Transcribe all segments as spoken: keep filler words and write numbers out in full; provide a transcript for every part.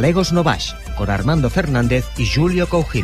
Galegos no Baix, con Armando Fernández e Julio Cougil.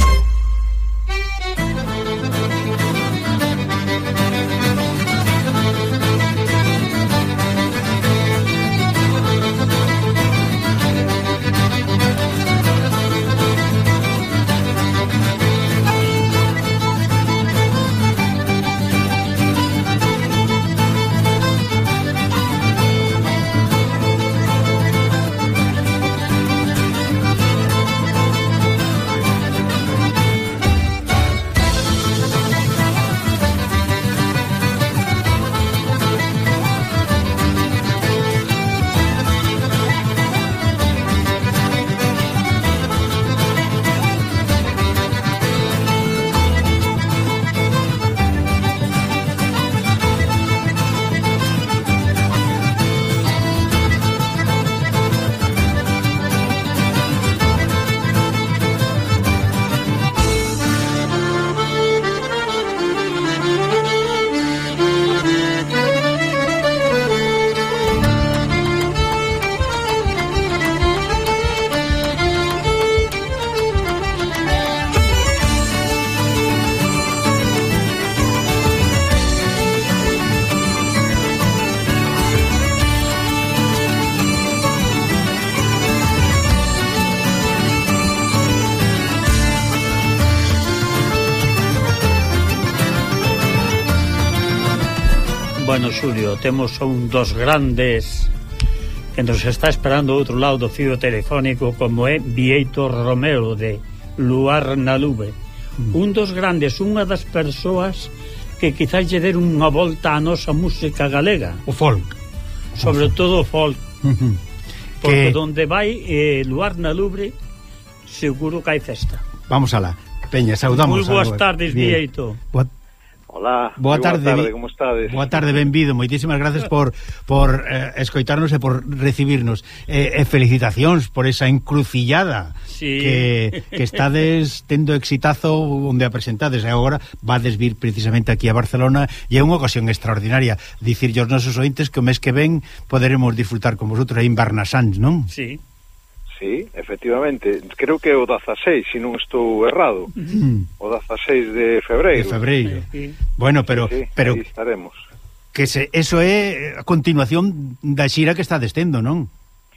Bueno, Xulio, temos un dos grandes que nos está esperando ao outro lado do fío telefónico, como é Bieito Romero, de Luar na Lubre. Mm. Un dos grandes, unha das persoas que quizás lle der unha volta á nosa música galega. O folk. Sobre o folk. todo o folk. Uh-huh. Porque Que... donde vai eh, Luar na Lubre, seguro que hai festa. Vamos alá. Peña, saudamos. Moi boas tardes, Bieito. Boa... Hola, boa tarde, boa tarde, como estades? Boa tarde, benvido. Moitísimas gracias por por eh, escoitarnos e por recibirnos. Eh, e felicitacións por esa encrucillada sí. que, que estades tendo exitazo onde a presentades. E agora vades vir precisamente aquí a Barcelona e é unha ocasión extraordinaria. Dicirlle aos nosos ointes que o mes que ven poderemos disfrutar con vosotros aí en Barnasans, non? Sí. Sí, efectivamente, creo que é o dezaseis, se non estou errado. Mm. O dezaseis de febreiro. De febreiro. Sí. Bueno, pero sí, sí, pero aí estaremos. Que se, eso é a continuación da xira que está destendo, non?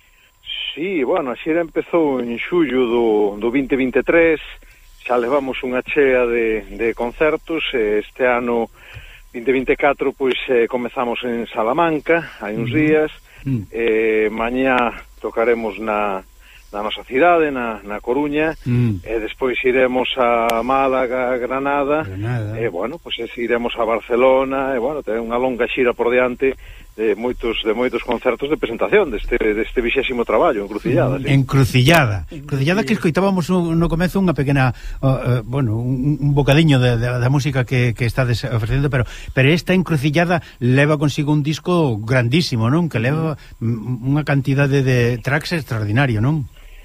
Sí, bueno, a xira empezou en xullo do, do vinte vinte e tres, xa levamos unha chea de, de concertos, e este ano vinte vinte e catro, pois eh, comezamos en Salamanca, hai uns mm. días, mm. eh, mañá tocaremos na... na nosa cidade, na, na Coruña, mm. e despois iremos a Málaga, Granada, Granada. E, bueno, pois pues, iremos a Barcelona, e, bueno, ten unha longa xira por diante de moitos de moitos concertos de presentación deste deste vixésimo traballo, Encrucillada. Sí. Encrucillada. Encrucillada que escoitábamos no, no comezo unha pequena, uh, uh, bueno, un, un bocadiño de, de, da música que, que estades ofrecendo, pero pero esta Encrucillada leva consigo un disco grandísimo, non? Que leva unha cantidade de tracks extraordinario, non?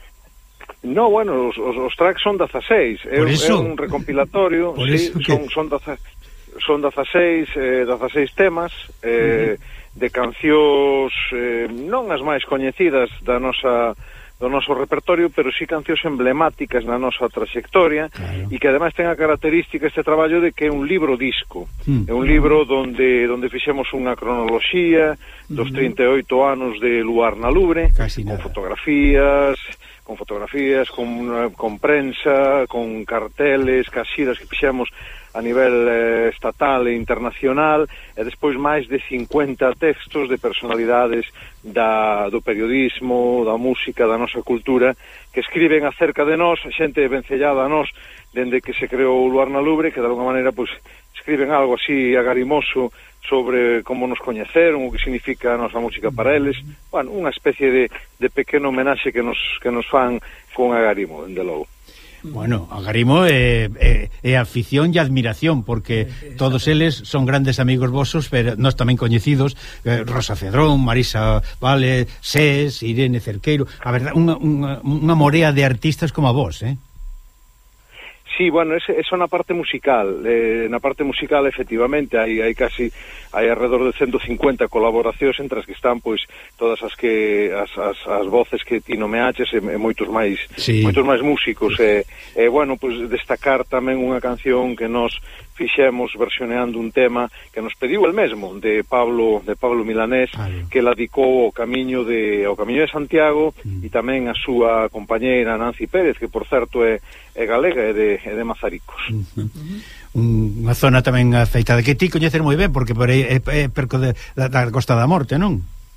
No, bueno, os, os, os tracks son dezaseis, é, é un recompilatorio, sí, que... son son dezaseis, son dezaseis, eh, dezaseis temas eh, uh-huh. de cancións eh, non as máis coñecidas da nosa do noso repertorio, pero sí cancións emblemáticas na nosa traxectoria, claro. E que ademais ten a característica este traballo de que é un libro disco, uh-huh. É un libro donde donde fixemos unha cronoloxía dos trinta e oito anos de Luar na Lubre, con fotografías con fotografías, con, con prensa, con carteles, casiras que fixemos a nivel eh, estatal e internacional, e despois máis de cincuenta textos de personalidades da, do periodismo, da música, da nosa cultura, que escriben acerca de nós, a xente vencellada a nós, dende que se creou o Luar na Lubre, que de alguna maneira pues, escriben algo así agarimoso sobre como nos coñeceron, o que significa a nosa música para eles. Bueno, unha especie de, de pequeno homenaxe que nos, que nos fan con agarimo, dende logo. Bueno, agarimo é, é, é afición e admiración, porque todos eles son grandes amigos vosos, pero nós tamén coñecidos, eh, Rosa Cedrón, Marisa Vale, Sés, Irene Cerqueiro, a verdade, unha, unha, unha morea de artistas como a vos, eh? Sí, bueno, eso, eso na parte musical. Eh, na parte musical, efectivamente, hai, hai casi hai alrededor de ciento cincuenta colaboracións entre as que están, pois, todas as que as, as, as voces que ti nomeaches e, e moitos máis sí. moitos máis músicos. E, e, bueno, pois, destacar tamén unha canción que nos fixemos versioneando un tema que nos pediu el mesmo, de Pablo de Pablo Milanés, vale. Que la dedicou ao camiño de ao camiño de Santiago mm. e tamén a súa compañeira Nancy Pérez, que por certo é, é galega e de, é de Mazaricos. Uh -huh. Unha zona tamén afeitada que ti coñeces moi ben, porque por aí é, é perco de, da, da Costa da Morte, non?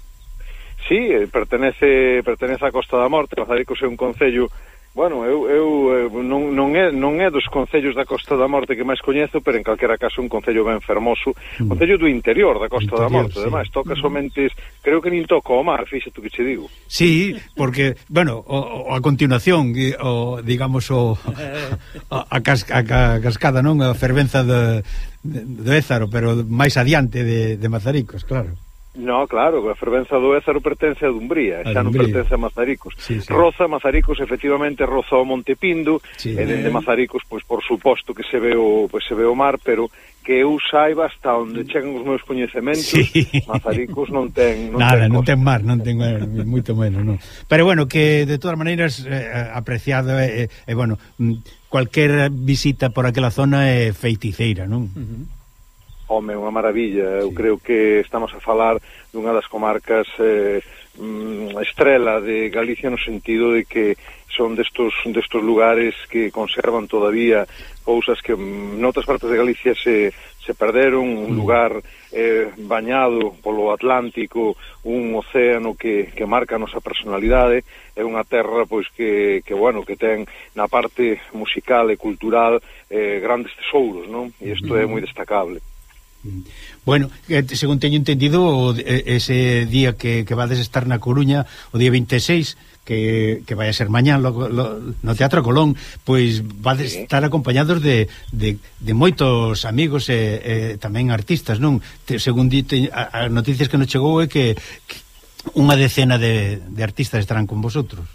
Sí, pertenece pertenece á Costa da Morte. Mazaricos é un concello. Bueno, eu, eu non, non, é, non é dos concellos da Costa da Morte que máis coñezo, pero en calquera caso un concello ben fermoso, mm. concello do interior da Costa interior, da Morte, sí. Ademais, toca somente, creo que nin toca o mar, fíxate que che digo. Sí, porque, bueno, o, o a continuación, o, digamos, o, a, a, cas, a, a cascada, non? A fervenza de, de, de Ézaro, pero máis adiante de, de Mazaricos, claro. No, claro, a fervenza do Ézaro pertence a Dumbría, xa non pertence a Mazaricos. Sí, sí. Roza, Mazaricos, efectivamente, roza o Monte Pindo, sí, e dende Mazaricos, pois, por suposto que se ve o, pois, se ve o mar, pero que eu saiba hasta onde chegan os meus coñecementos, sí. Mazaricos non ten... Non Nada, ten non ten mar, non ten mar, moito menos, non. Pero, bueno, que de todas maneiras eh, apreciado, e, eh, eh, bueno, cualquier visita por aquela zona é feiticeira, non? Uh -huh. Home, unha maravilla. Eu sí. creo que estamos a falar dunha das comarcas eh, estrela de Galicia, no sentido de que son destos, destos lugares que conservan todavía cousas que noutras partes de Galicia se, se perderon, un mm. lugar eh, bañado polo Atlántico, un océano que, que marca a nosa personalidade, é unha terra pois que, que bueno, que ten na parte musical e cultural eh, grandes tesouros, non? E isto mm. é moi destacable. Bueno, según teño entendido, ese día que, que vades estar na Coruña, o día vinte e seis, que, que vai a ser mañán lo, lo, no Teatro Colón, pois vades sí. estar acompañados de, de, de moitos amigos e, e tamén artistas, non? Te, según dite, a, a noticias que nos chegou é que, que unha decena de, de artistas estarán con vosotros.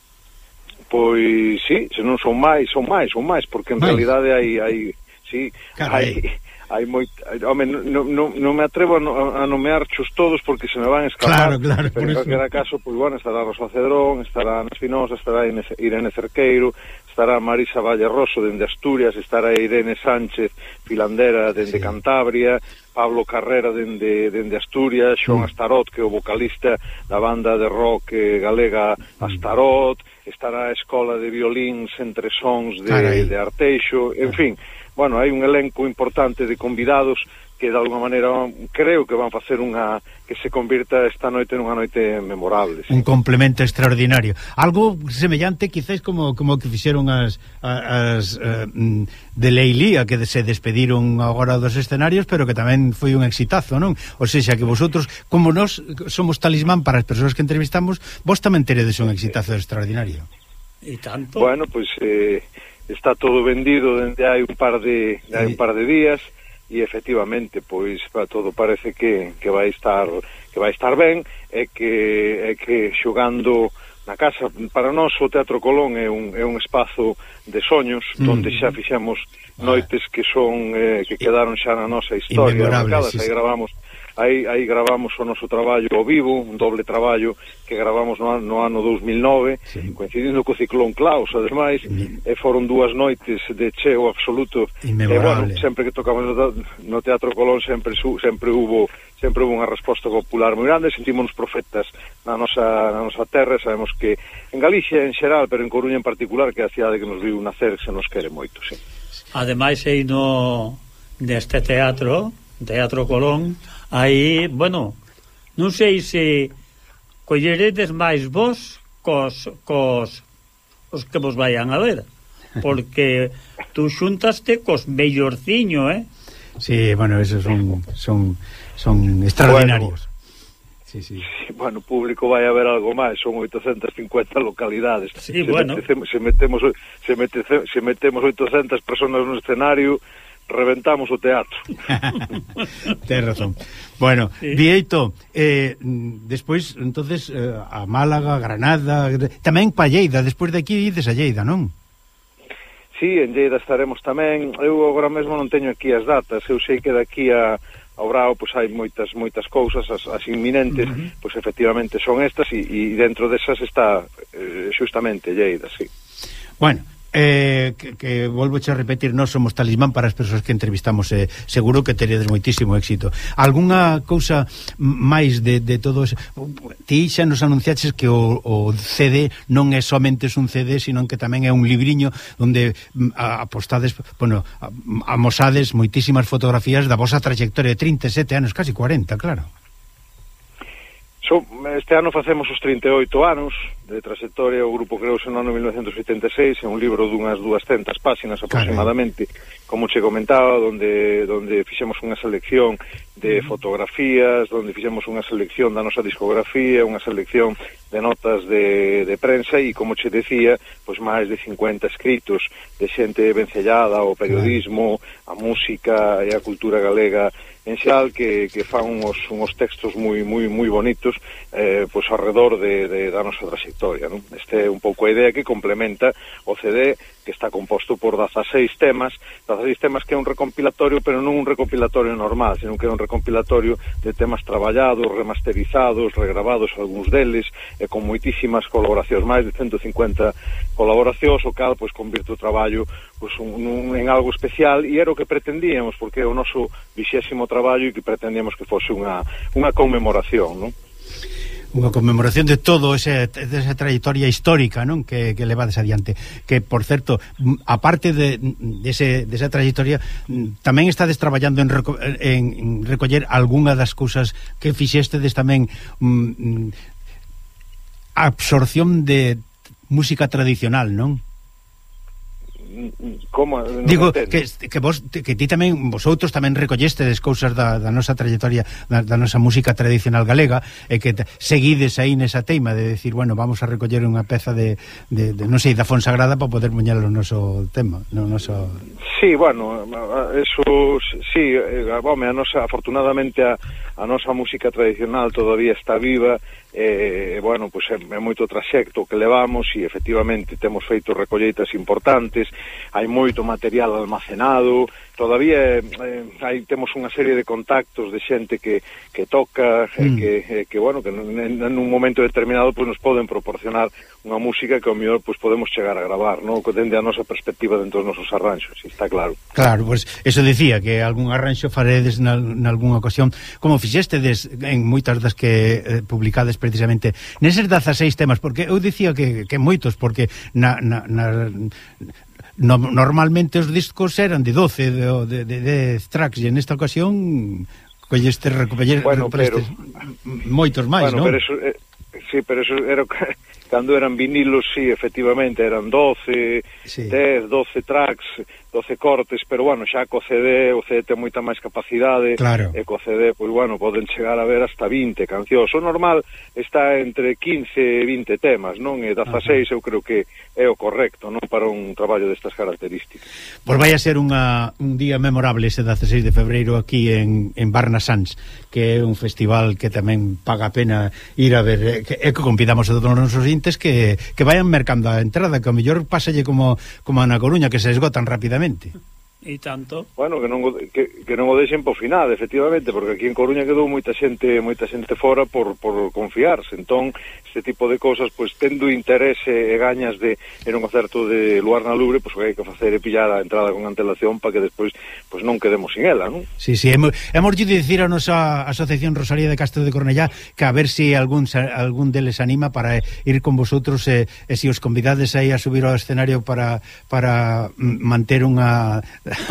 Pois sí, se non son máis, son máis, son máis, porque en máis. realidade hai, hai sí, Carai. hai hai moito, home, non no, no me atrevo a, no, a nomearchos todos porque se me van a escapar, claro, claro, pero en calquera caso, pois, bueno, estará Rosa Cedrón, estará Ana Espinosa, estará Irene Cerqueiro, estará Marisa Valle Rosso dende Asturias, estará Irene Sánchez Filandera dende sí. Cantabria, Pablo Carrera dende, dende Asturias, Xoan mm. Astarot, que é o vocalista da banda de rock galega Astarot, estará a Escola de Violíns Entre Sons de, de Arteixo, en fin. Bueno, hai un elenco importante de convidados que de alguma maneira creo que van facer unha que se convirta esta noite nunha noite memorable. Sí. Un complemento extraordinario. Algo semellante quizás como como que fixeron as, as uh, de Leilía, que se despediron agora dos escenarios, pero que tamén foi un exitazo, non? O seja, que vosotros, como nós somos talismán para as persoas que entrevistamos, vos tamén teredes un exitazo extraordinario. E tanto? Bueno, pois pues, eh, está todo vendido dende hai un par de hai un par de días e efectivamente pois para todo parece que, que vai estar que vai estar ben e que é que xogando na casa para nós o Teatro Colón é un é un espazo de soños mm. onde xa fixemos noites que son eh, que quedaron xa na nosa historia marcadas, sí, sí. Aí gravamos Aí, aí gravamos o noso traballo ao vivo, un doble traballo que gravamos no, no ano dous mil nove, sí. coincidindo co ciclón Klaus, ademais, mm. e foron dúas noites de cheo absoluto. E, bueno, sempre que tocamos no, no Teatro Colón sempre sempre hubo sempre hubo unha resposta popular moi grande, sentímonos profetas na nosa, na nosa terra, sabemos que en Galicia en xeral, pero en Coruña en particular, que é a cidade que nos viu nacer, se nos quere moito, sí. Ademais, aí no deste teatro, Teatro Colón, aí, bueno, non sei se colleredes máis vos cos, cos os que vos vayan a ver, porque tú xuntaste cos mellorciño, eh? Sí, bueno, esos son son, son extraordinarios. Bueno, sí, sí. Bueno, o público vai a ver algo máis, son oitocentas cincuenta localidades. Sí, se bueno. Metemos, se metemos se metemos se metemos oitocentas personas no escenario, reventamos o teatro. Tens razón. Bueno, sí. Bieito, eh, despois, entonces, eh, a Málaga, Granada, tamén pa Lleida, despois de aquí ides a Lleida, non? Sí, en Lleida estaremos tamén. Eu agora mesmo non teño aquí as datas. Eu sei que daqui a ao Brao pois hai moitas moitas cousas, as, as inminentes, uh-huh. pois efectivamente son estas e, e dentro desas está eh, xustamente Lleida, sí. Bueno, Eh, que, que volvoche a repetir, nós somos talismán para as persoas que entrevistamos, eh, seguro que teredes moitísimo éxito. Algúna cousa máis de, de todo eso? Ti xa nos anunciaches que o, o C D non é somente un C D, sino que tamén é un libriño onde apostades, bueno, amosades moitísimas fotografías da vosa trayectoria de trinta e sete anos, casi cuarenta, claro. Este ano facemos os trinta e oito anos de trayectoria. O grupo creouse no ano mil novecentos oitenta e seis, é un libro dunhas duascentas páxinas aproximadamente, como che comentaba, donde donde fixemos unha selección de fotografías, donde fixemos unha selección da nosa discografía, unha selección de notas de, de prensa e, como che decía, pois máis de cincuenta escritos de xente vencellada ao periodismo, a música e a cultura galega en xal, que, que fan uns, uns textos moi moi moi bonitos eh, pois alrededor de, de, da nosa trayectoria, non? Este é un pouco a idea que complementa o C D, que está composto por dezaseis temas, dezaseis temas que é un recompilatorio, pero non un recompilatorio normal, sino que é un recompilatorio de temas traballados, remasterizados, regravados algúns deles, e con moitísimas colaboracións, máis de ciento cincuenta colaboracións, o cal pois convirte o traballo pois un, un, en algo especial, e era o que pretendíamos, porque é o noso vixésimo traballo e que pretendíamos que fose unha, unha conmemoración, non? Unha conmemoración de todo ese, de esa trayectoria histórica, non? Que, que levades adiante, que, por certo, aparte de, de, ese, de esa trayectoria, tamén estades traballando en, reco en recoller algunha das cousas que fixestedes tamén, mm, absorción de música tradicional, non? Como? Non Digo, que, que vos que ti tamén, vosotros tamén recollestedes cousas da, da nosa trayectoria, da, da nosa música tradicional galega, e que te, seguides aí nesa teima de decir, bueno, vamos a recoller unha peza de, de, de non sei, da Fonsagrada para poder poñelo no noso tema, no noso... Sí, bueno, eso, sí, home, a nosa, afortunadamente a, a nosa música tradicional todavía está viva, e, eh, bueno, pois pues é, é moito traxecto que levamos e efectivamente temos feito recolleitas importantes, hai moito material almacenado, todavía eh, aí temos unha serie de contactos de xente que, que toca, mm. eh, que, eh, que, bueno, que en, en un momento determinado pues, nos poden proporcionar unha música que ao mellor pues, podemos chegar a gravar, ¿no? Dende a nosa perspectiva dentro dos nosos arranxos, está claro. Claro, pues eso decía, que algún arranxo faredes nalgúna ocasión, como fixestedes en moitas das que eh, publicades precisamente neses dezaseis temas, porque eu dicía que, que moitos, porque na, na, na no, normalmente os discos eran de doce, de, de, de, de tracks, e nesta ocasión colleste recuperar bueno, pero, moitos máis, bueno, non? Pero eso, eh, sí, pero eso era cando eran vinilos, sí, efectivamente eran doce, sí. dez, doce tracks, doce cortes, pero bueno, xa co C D, o C D ten moita máis capacidade, claro. E co C D, pois bueno, poden chegar a ver hasta vinte cancións. O normal está entre quince e vinte temas, non? E dezaseis eu creo que é o correcto, non? Para un traballo destas características. Pois vai a ser unha, un día memorable ese dezaseis de febreiro aquí en, en Barna Sans, que é un festival que tamén paga a pena ir a ver, e que, que convidamos a todos os nosos intes que, que vayan mercando a entrada, que ao mellor pásalle como, como a na Coruña, que se esgotan rapidamente. E tanto. Bueno, que non, que, que non o deixen por final, efectivamente, porque aquí en Coruña quedou moita xente moita xente fora por, por confiarse. Entón, este tipo de cousas, pois, tendo interese e gañas de en un concerto de Luar na Lubre, pois o que hai que facer é pillar a entrada con antelación para que despois pois non quedemos sin ela, non? Sí, sí, hemos, hemos de dicir a nosa Asociación Rosalía de Castro de Cornellá que a ver si algún algún deles anima para ir con vosotros e, e si os convidades aí a subir ao escenario para, para manter unha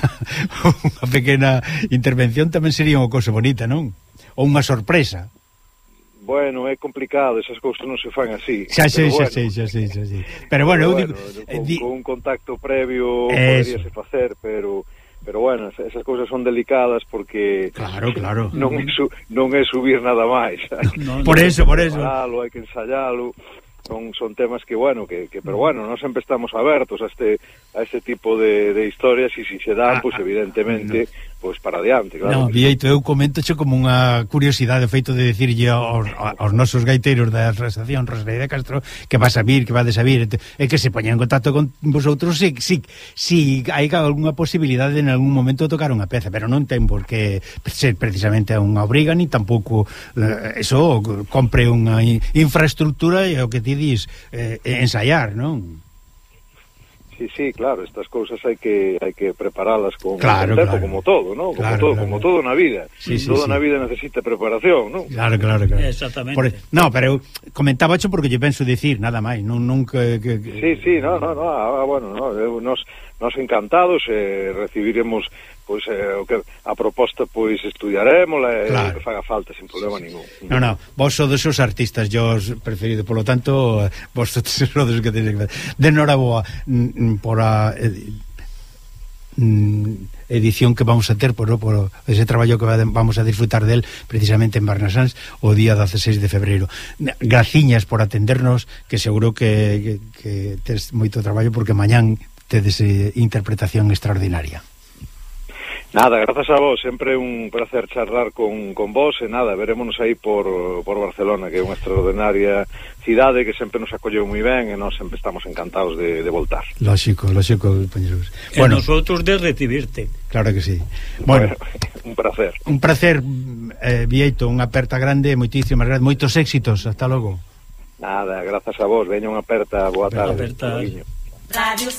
unha pequena intervención, tamén sería unha cousa bonita, non? Ou unha sorpresa. Bueno, é complicado, esas cousas non se fan así. Xa sei, xa sei, xa sei, xa sei. Pero bueno, eu digo, con, di... con un contacto previo poderíase facer, pero pero bueno, esas cousas son delicadas porque claro, claro. Non é, su, non é subir nada máis. No, por eso, por eso. Hai que ensayalo. son, son temas que, bueno, que, que pero bueno, non sempre estamos abertos a este a este tipo de, de historias e se se dan, ah, pois pues, evidentemente, no. pois pues, para adiante, claro. No, Bieito, eu comento xo como unha curiosidade feito de decirlle aos, aos nosos gaiteiros da estación Rosalía de Castro que vas a vir, que vades a vir, e que se poñan en contacto con vosotros si, si, si hai algunha posibilidade en algún momento de tocar unha peza, pero non ten por que ser precisamente unha obriga, ni tampouco eh, eso, compre unha infraestructura e o que ti dis, eh, ensayar, non? Sí, sí, claro, estas cousas hai que hai que preparalas con claro, tempo, claro. como todo, ¿no? Como claro, todo, claro. como todo na vida. Sí, sí, todo sí. na vida necesita preparación, ¿no? Claro, claro, claro. Exactamente. Por, no, pero eu comentaba xo porque lle penso dicir, nada máis, non nunca que, que... Sí, sí, no, no, no, ah, bueno, no, eu, nos nos encantados eh, recibiremos pois eh, o que a proposta pois estudiarémola e claro. que faga falta sin problema ningún. No, no, vos sodes os artistas, yo os preferido, por lo tanto, vos sodes os que tenéis que ver. De noraboa por a edición que vamos a ter por, por ese traballo que vamos a disfrutar del precisamente en Barnasans o día dezasseis de febreiro. Graciñas por atendernos, que seguro que, que, que tes moito traballo porque mañán tedes eh, interpretación extraordinaria. Nada, grazas a vos, sempre un placer charlar con, con vos e nada, verémonos aí por, por Barcelona, que é unha extraordinaria cidade que sempre nos acolleu moi ben e nós sempre estamos encantados de, de voltar. Lógico, lógico, compañeros. E bueno, nosotros de recibirte. Claro que sí. Bueno, un placer. Un placer, eh, Bieito, unha aperta grande, moitísimas gracias, moitos éxitos, hasta logo. Nada, grazas a vos, veña unha aperta, boa tarde. Aperta. Radio